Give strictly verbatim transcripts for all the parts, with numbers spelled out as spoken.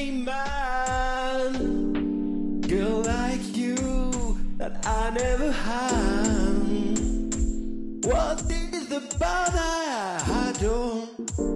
a man, girl like you that I never had. What is the bother? I don't.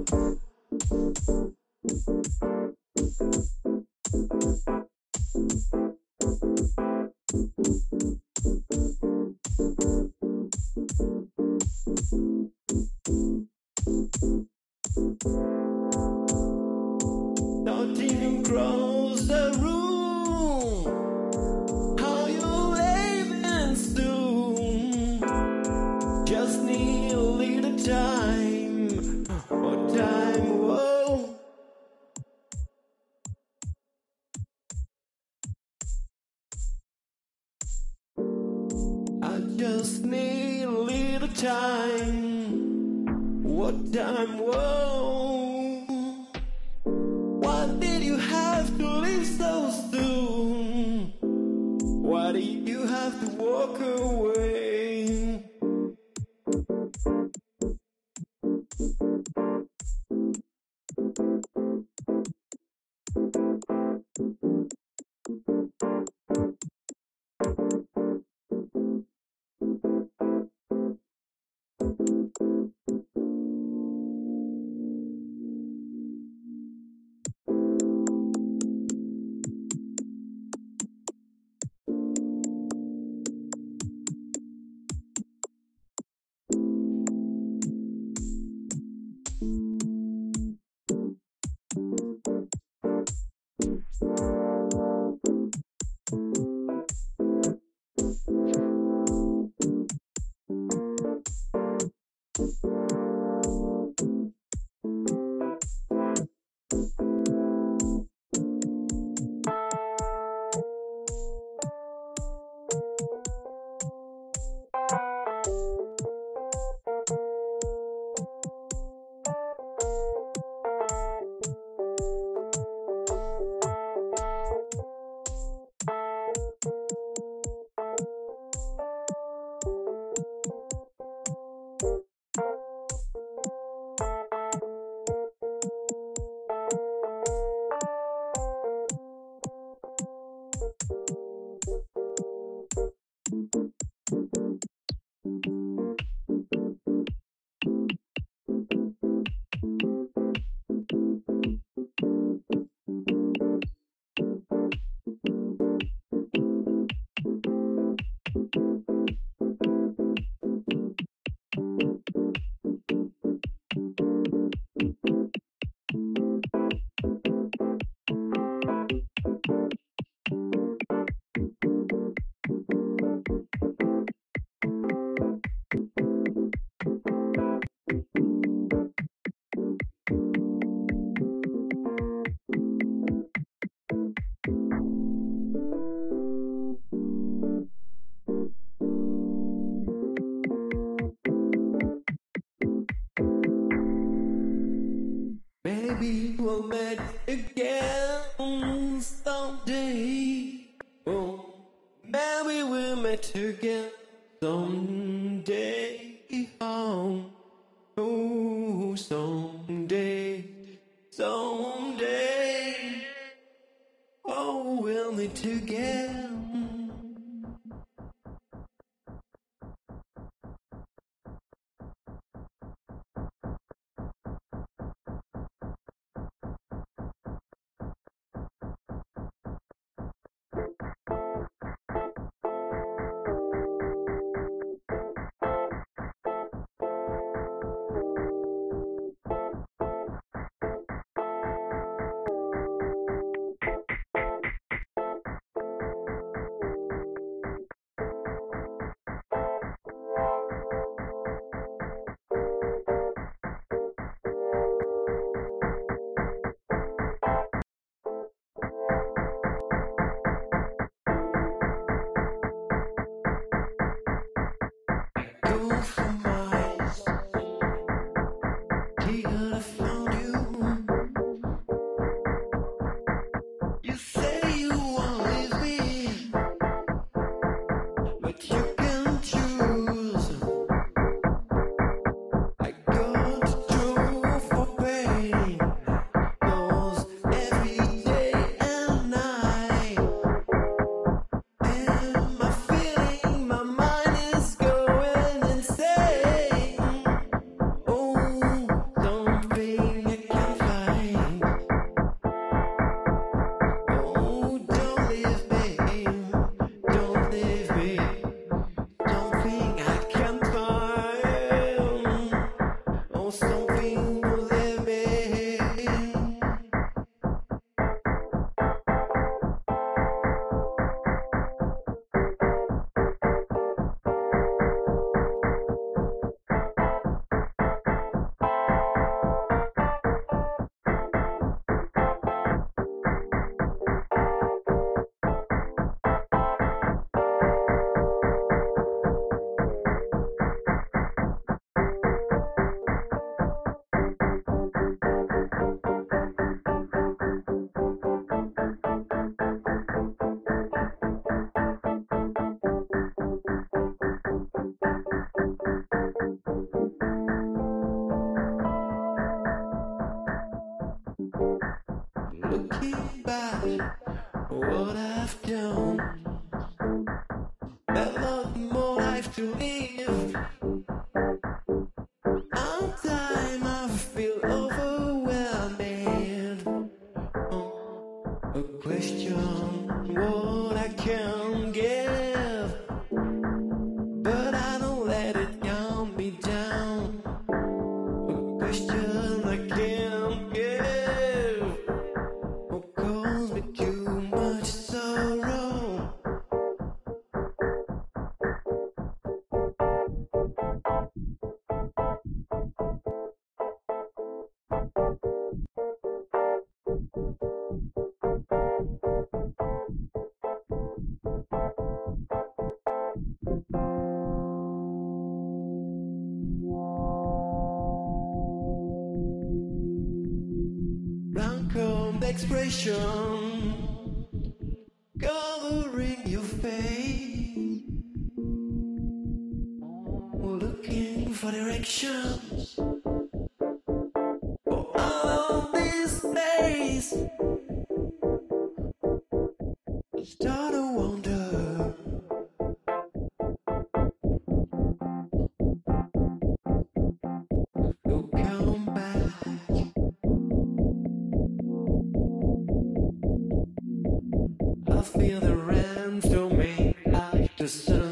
Nothing across the room. How you living soon? Just need a little time. More time, whoa. I just need a little time. What time, whoa. Why did you have to leave so soon? Why did you have to walk away? Maybe we'll meet again someday. Oh, maybe we'll meet again someday. Oh, oh, someday, someday. Oh, we'll meet again. Every day back what I've done. A lot more life to live. Sometimes I feel overwhelming. A question what I can give, but I don't let it calm me down. A question I can't give, or cause me too much sorrow. Come the expression covering your face, looking for directions for all this space. Start to wonder, you'll come back. I feel the rain through me like the sun.